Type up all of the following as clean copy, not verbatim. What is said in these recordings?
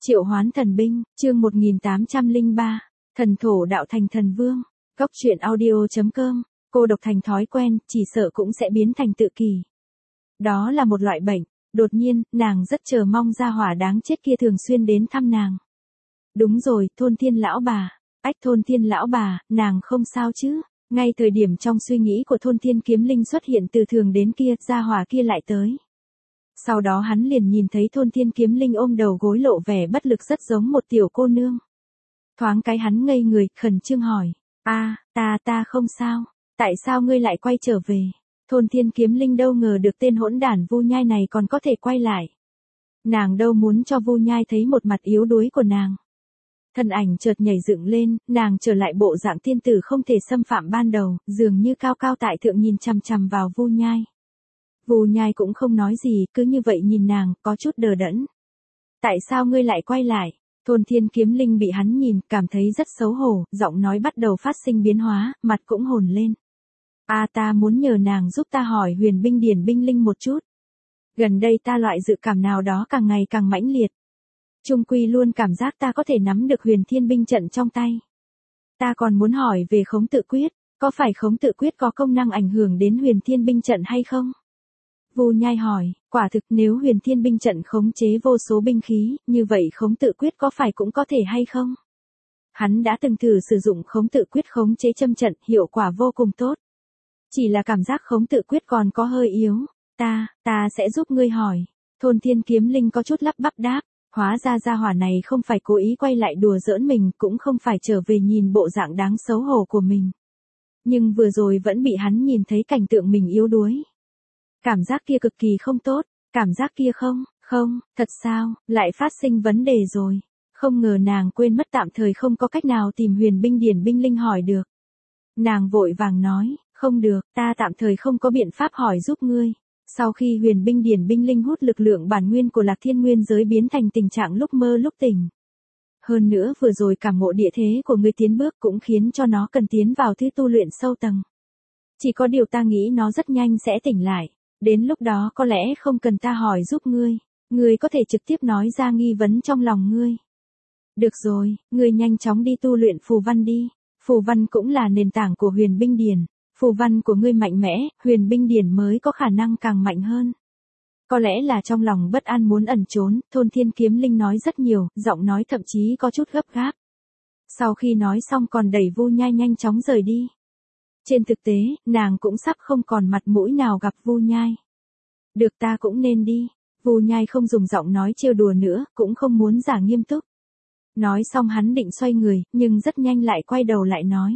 Triệu hoán thần binh, chương 1803, thần thổ đạo thành thần vương. Góc truyện audio.com, cô độc thành thói quen, chỉ sợ cũng sẽ biến thành tự kỷ. Đó là một loại bệnh, đột nhiên, nàng rất chờ mong gia hỏa đáng chết kia thường xuyên đến thăm nàng. Đúng rồi, thôn thiên lão bà, thôn thiên lão bà, nàng không sao chứ? Ngay thời điểm trong suy nghĩ của thôn thiên kiếm linh xuất hiện từ thường đến kia, gia hỏa kia lại tới. Sau đó hắn liền nhìn thấy thôn thiên kiếm linh ôm đầu gối lộ vẻ bất lực rất giống một tiểu cô nương. Thoáng cái hắn ngây người, khẩn trương hỏi, ta không sao, tại sao ngươi lại quay trở về? Thôn thiên kiếm linh đâu ngờ được tên hỗn đản Vu Nhai này còn có thể quay lại. Nàng đâu muốn cho Vu Nhai thấy một mặt yếu đuối của nàng. Thân ảnh chợt nhảy dựng lên, nàng trở lại bộ dạng tiên tử không thể xâm phạm ban đầu, dường như cao cao tại thượng nhìn chằm chằm vào Vu Nhai. Vu Nhai cũng không nói gì, cứ như vậy nhìn nàng, có chút đờ đẫn. Tại sao ngươi lại quay lại? Thôn thiên kiếm linh bị hắn nhìn, cảm thấy rất xấu hổ, giọng nói bắt đầu phát sinh biến hóa, mặt cũng hồn lên. Ta muốn nhờ nàng giúp ta hỏi huyền binh điển binh linh một chút. Gần đây ta loại dự cảm nào đó càng ngày càng mãnh liệt. Trung quy luôn cảm giác ta có thể nắm được huyền thiên binh trận trong tay. Ta còn muốn hỏi về khống tự quyết, có phải khống tự quyết có công năng ảnh hưởng đến huyền thiên binh trận hay không? Vu Nhai hỏi, quả thực nếu huyền thiên binh trận khống chế vô số binh khí, như vậy khống tự quyết có phải cũng có thể hay không? Hắn đã từng thử sử dụng khống tự quyết khống chế châm trận, hiệu quả vô cùng tốt. Chỉ là cảm giác khống tự quyết còn có hơi yếu. Ta sẽ giúp ngươi hỏi. Thôn thiên kiếm linh có chút lắp bắp đáp, hóa ra gia hỏa này không phải cố ý quay lại đùa giỡn mình, cũng không phải trở về nhìn bộ dạng đáng xấu hổ của mình. Nhưng vừa rồi vẫn bị hắn nhìn thấy cảnh tượng mình yếu đuối. Cảm giác kia cực kỳ không tốt, cảm giác kia không, thật sao, lại phát sinh vấn đề rồi. Không ngờ nàng quên mất tạm thời không có cách nào tìm huyền binh điển binh linh hỏi được. Nàng vội vàng nói, không được, ta tạm thời không có biện pháp hỏi giúp ngươi. Sau khi huyền binh điển binh linh hút lực lượng bản nguyên của Lạc Thiên Nguyên giới biến thành tình trạng lúc mơ lúc tỉnh. Hơn nữa vừa rồi cảm ngộ địa thế của ngươi tiến bước cũng khiến cho nó cần tiến vào thứ tu luyện sâu tầng. Chỉ có điều ta nghĩ nó rất nhanh sẽ tỉnh lại. Đến lúc đó có lẽ không cần ta hỏi giúp ngươi có thể trực tiếp nói ra nghi vấn trong lòng ngươi. Được rồi, ngươi nhanh chóng đi tu luyện phù văn đi. Phù văn cũng là nền tảng của huyền binh điển. Phù văn của ngươi mạnh mẽ, huyền binh điển mới có khả năng càng mạnh hơn. Có lẽ là trong lòng bất an muốn ẩn trốn, thôn thiên kiếm linh nói rất nhiều, giọng nói thậm chí có chút gấp gáp. Sau khi nói xong còn đẩy Vu Nhai nhanh chóng rời đi. Trên thực tế, nàng cũng sắp không còn mặt mũi nào gặp Vu Nhai. Được, ta cũng nên đi. Vu Nhai không dùng giọng nói trêu đùa nữa, cũng không muốn giả nghiêm túc. Nói xong hắn định xoay người, nhưng rất nhanh lại quay đầu lại nói.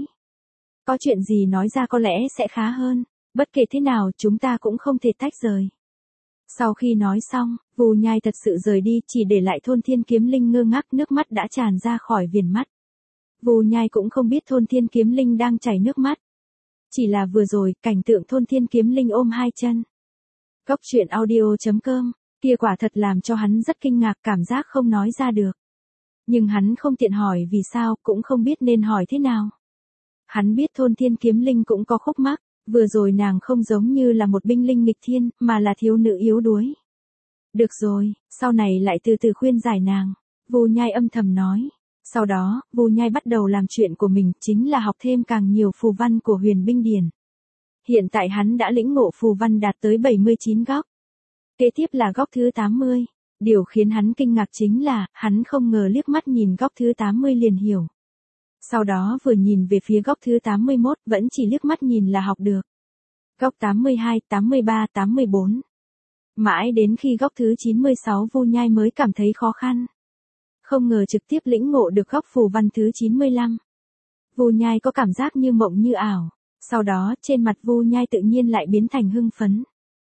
Có chuyện gì nói ra có lẽ sẽ khá hơn, bất kể thế nào chúng ta cũng không thể tách rời. Sau khi nói xong, Vu Nhai thật sự rời đi, chỉ để lại thôn thiên kiếm linh ngơ ngác, nước mắt đã tràn ra khỏi viền mắt. Vu Nhai cũng không biết thôn thiên kiếm linh đang chảy nước mắt. Chỉ là vừa rồi, cảnh tượng thôn thiên kiếm linh ôm hai chân. Góc truyện audio.com, kia quả thật làm cho hắn rất kinh ngạc, cảm giác không nói ra được. Nhưng hắn không tiện hỏi vì sao, cũng không biết nên hỏi thế nào. Hắn biết thôn thiên kiếm linh cũng có khúc mắc, vừa rồi nàng không giống như là một binh linh nghịch thiên, mà là thiếu nữ yếu đuối. Được rồi, sau này lại từ từ khuyên giải nàng, Vu Nhai âm thầm nói. Sau đó, Vu Nhai bắt đầu làm chuyện của mình, chính là học thêm càng nhiều phù văn của huyền binh điển. Hiện tại hắn đã lĩnh ngộ phù văn đạt tới 79 góc. Kế tiếp là góc thứ 80. Điều khiến hắn kinh ngạc chính là, hắn không ngờ liếc mắt nhìn góc thứ 80 liền hiểu. Sau đó vừa nhìn về phía góc thứ 81, vẫn chỉ liếc mắt nhìn là học được. Góc 82, 83, 84. Mãi đến khi góc thứ 96 Vu Nhai mới cảm thấy khó khăn. Không ngờ trực tiếp lĩnh ngộ được góc phù văn thứ 95. Vu Nhai có cảm giác như mộng như ảo. Sau đó, trên mặt Vu Nhai tự nhiên lại biến thành hưng phấn.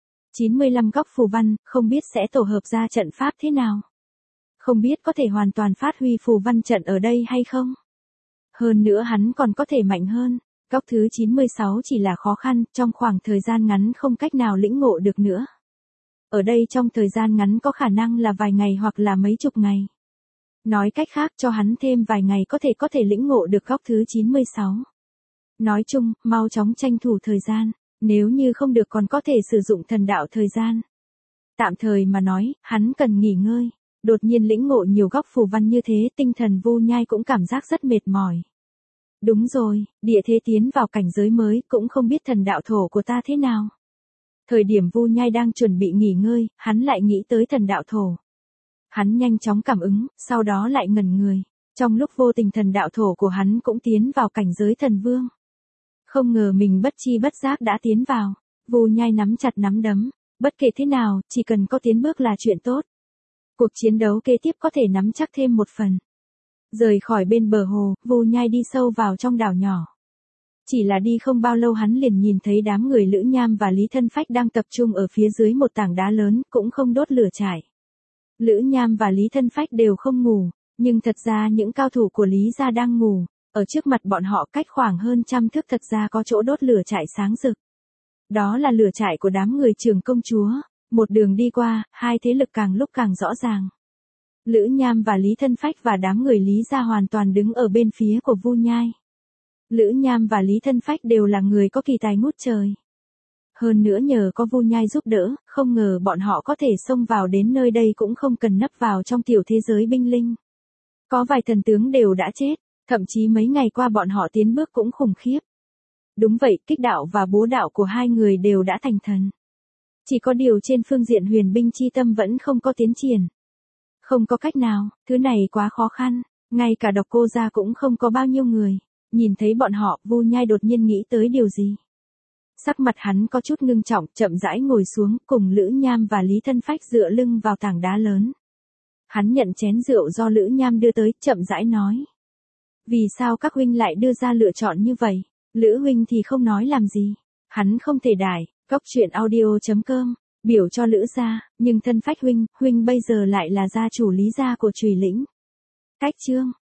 95 góc phù văn, không biết sẽ tổ hợp ra trận pháp thế nào. Không biết có thể hoàn toàn phát huy phù văn trận ở đây hay không. Hơn nữa hắn còn có thể mạnh hơn. Góc thứ 96 chỉ là khó khăn, trong khoảng thời gian ngắn không cách nào lĩnh ngộ được nữa. Ở đây trong thời gian ngắn có khả năng là vài ngày hoặc là mấy chục ngày. Nói cách khác cho hắn thêm vài ngày có thể lĩnh ngộ được góc thứ 96. Nói chung, mau chóng tranh thủ thời gian, nếu như không được còn có thể sử dụng thần đạo thời gian. Tạm thời mà nói, hắn cần nghỉ ngơi. Đột nhiên lĩnh ngộ nhiều góc phù văn như thế, tinh thần Vu Nhai cũng cảm giác rất mệt mỏi. Đúng rồi, địa thế tiến vào cảnh giới mới, cũng không biết thần đạo thổ của ta thế nào. Thời điểm Vu Nhai đang chuẩn bị nghỉ ngơi, hắn lại nghĩ tới thần đạo thổ. Hắn nhanh chóng cảm ứng, sau đó lại ngẩn người. Trong lúc vô tình thần đạo thổ của hắn cũng tiến vào cảnh giới thần vương. Không ngờ mình bất chi bất giác đã tiến vào. Vu Nhai nắm chặt nắm đấm. Bất kể thế nào, chỉ cần có tiến bước là chuyện tốt. Cuộc chiến đấu kế tiếp có thể nắm chắc thêm một phần. Rời khỏi bên bờ hồ, Vu Nhai đi sâu vào trong đảo nhỏ. Chỉ là đi không bao lâu hắn liền nhìn thấy đám người Lữ Nham và Lý Thân Phách đang tập trung ở phía dưới một tảng đá lớn, cũng không đốt lửa trại. Lữ Nham và Lý Thân Phách đều không ngủ, nhưng thật ra những cao thủ của Lý gia đang ngủ. Ở trước mặt bọn họ cách khoảng hơn 100 thước thật ra có chỗ đốt lửa trại sáng rực. Đó là lửa trại của đám người Trường công chúa. Một đường đi qua, hai thế lực càng lúc càng rõ ràng. Lữ Nham và Lý Thân Phách và đám người Lý gia hoàn toàn đứng ở bên phía của Vu Nhai. Lữ Nham và Lý Thân Phách đều là người có kỳ tài ngút trời. Hơn nữa nhờ có Vu Nhai giúp đỡ, không ngờ bọn họ có thể xông vào đến nơi đây cũng không cần nấp vào trong tiểu thế giới binh linh. Có vài thần tướng đều đã chết, thậm chí mấy ngày qua bọn họ tiến bước cũng khủng khiếp. Đúng vậy, kích đạo và búa đạo của hai người đều đã thành thần. Chỉ có điều trên phương diện huyền binh chi tâm vẫn không có tiến triển. Không có cách nào, thứ này quá khó khăn, ngay cả Độc Cô gia cũng không có bao nhiêu người. Nhìn thấy bọn họ, Vu Nhai đột nhiên nghĩ tới điều gì. Sắc mặt hắn có chút ngưng trọng, chậm rãi ngồi xuống, cùng Lữ Nham và Lý Thân Phách dựa lưng vào tảng đá lớn. Hắn nhận chén rượu do Lữ Nham đưa tới, chậm rãi nói. Vì sao các huynh lại đưa ra lựa chọn như vậy? Lữ huynh thì không nói làm gì. Hắn không thể đài, coctruyện.audio.com, biểu cho Lữ gia, nhưng Thân Phách huynh bây giờ lại là gia chủ Lý gia của Chùy Lĩnh. Cách chương